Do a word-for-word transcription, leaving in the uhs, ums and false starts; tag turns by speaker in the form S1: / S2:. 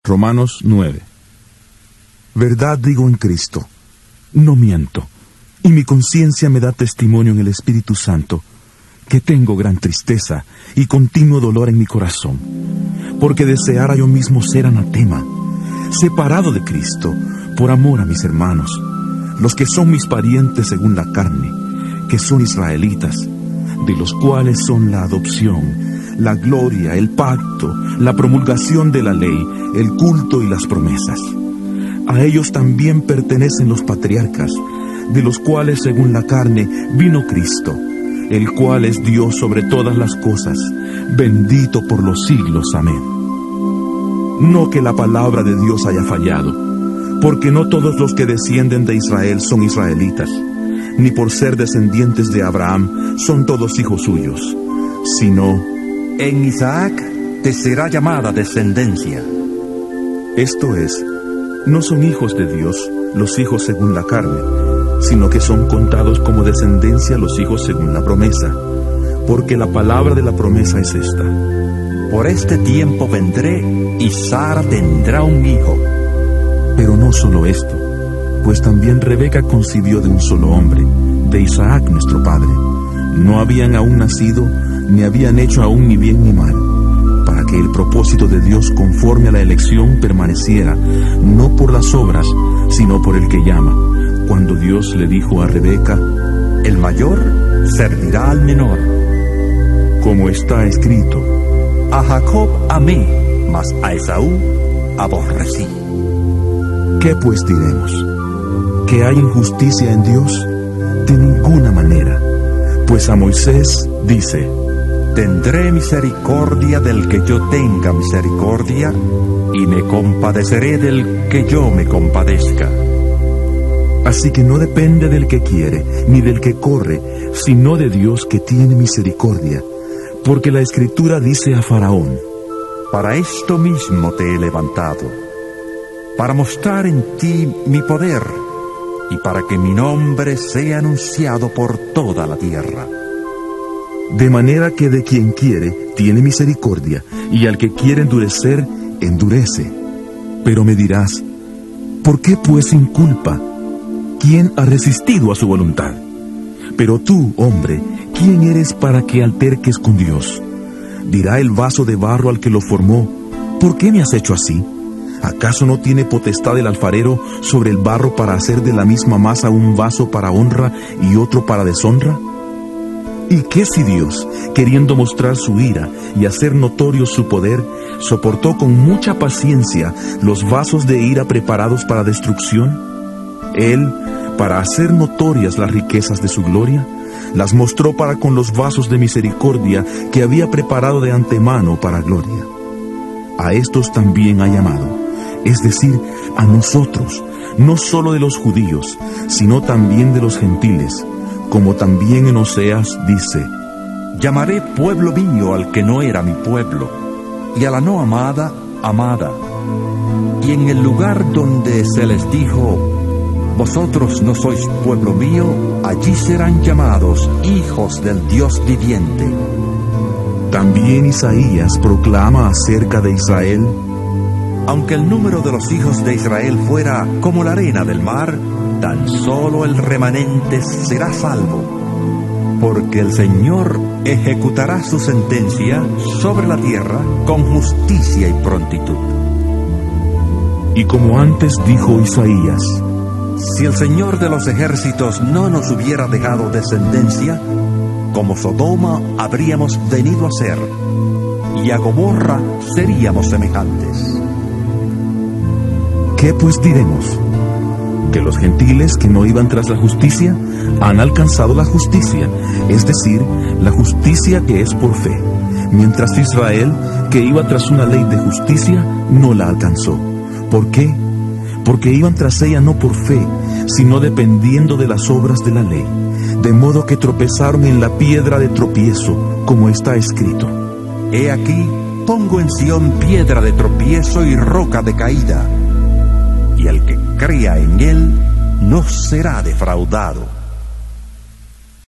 S1: Romanos nueve. Verdad digo en Cristo, no miento, y mi conciencia me da testimonio en el Espíritu Santo, que tengo gran tristeza y continuo dolor en mi corazón, porque deseara yo mismo ser anatema, separado de Cristo, por amor a mis hermanos, los que son mis parientes según la carne, que son israelitas, de los cuales son la adopción, la gloria, el pacto, la promulgación de la ley, el culto y las promesas. A ellos también pertenecen los patriarcas, de los cuales según la carne vino Cristo, el cual es Dios sobre todas las cosas, bendito por los siglos. Amén. No que la palabra de Dios haya fallado, porque no todos los que descienden de Israel son israelitas, ni por ser descendientes de Abraham son todos hijos suyos, sino
S2: en Isaac te será llamada descendencia.
S1: Esto es, no son hijos de Dios los hijos según la carne, sino que son contados como descendencia los hijos según la promesa, porque la palabra de la promesa es esta:
S2: por este tiempo vendré y Sara tendrá un hijo.
S1: Pero no solo esto, pues también Rebeca concibió de un solo hombre, de Isaac nuestro padre. No habían aún nacido, ni habían hecho aún ni bien ni mal, para que el propósito de Dios conforme a la elección permaneciera, no por las obras, sino por el que llama, cuando Dios le dijo a Rebeca:
S2: el mayor servirá al menor.
S1: Como está escrito:
S2: a Jacob amé, mas a Esaú aborrecí.
S1: ¿Qué pues diremos? ¿Que hay injusticia en Dios? De ninguna manera, pues a Moisés dice:
S2: tendré misericordia del que yo tenga misericordia, y me compadeceré del que yo me compadezca.
S1: Así que no depende del que quiere, ni del que corre, sino de Dios que tiene misericordia. Porque la Escritura dice a Faraón:
S2: para esto mismo te he levantado, para mostrar en ti mi poder, y para que mi nombre sea anunciado por toda la tierra.
S1: De manera que de quien quiere, tiene misericordia, y al que quiere endurecer, endurece. Pero me dirás: ¿por qué pues sin culpa? ¿Quién ha resistido a su voluntad? Pero tú, hombre, ¿quién eres para que alterques con Dios? Dirá el vaso de barro al que lo formó: ¿por qué me has hecho así? ¿Acaso no tiene potestad el alfarero sobre el barro para hacer de la misma masa un vaso para honra y otro para deshonra? ¿Y qué si Dios, queriendo mostrar su ira y hacer notorio su poder, soportó con mucha paciencia los vasos de ira preparados para destrucción? Él, para hacer notorias las riquezas de su gloria, las mostró para con los vasos de misericordia que había preparado de antemano para gloria. A estos también ha llamado, es decir, a nosotros, no solo de los judíos, sino también de los gentiles, como también en Oseas dice:
S2: llamaré pueblo mío al que no era mi pueblo, y a la no amada, amada. Y en el lugar donde se les dijo: vosotros no sois pueblo mío, allí serán llamados hijos del Dios viviente.
S1: También Isaías proclama acerca de Israel:
S2: aunque el número de los hijos de Israel fuera como la arena del mar, tan solo el remanente será salvo, porque el Señor ejecutará su sentencia sobre la tierra con justicia y prontitud.
S1: Y como antes dijo Isaías:
S2: si el Señor de los ejércitos no nos hubiera dejado descendencia, como Sodoma habríamos venido a ser, y a Gomorra seríamos semejantes.
S1: ¿Qué pues diremos? ¿Que los gentiles que no iban tras la justicia han alcanzado la justicia, es decir, la justicia que es por fe, mientras Israel, que iba tras una ley de justicia, no la alcanzó? ¿Por qué? Porque iban tras ella no por fe, sino dependiendo de las obras de la ley, de modo que tropezaron en la piedra de tropiezo, como está escrito:
S2: he aquí, pongo en Sión piedra de tropiezo y roca de caída, y el que crea en él no será defraudado.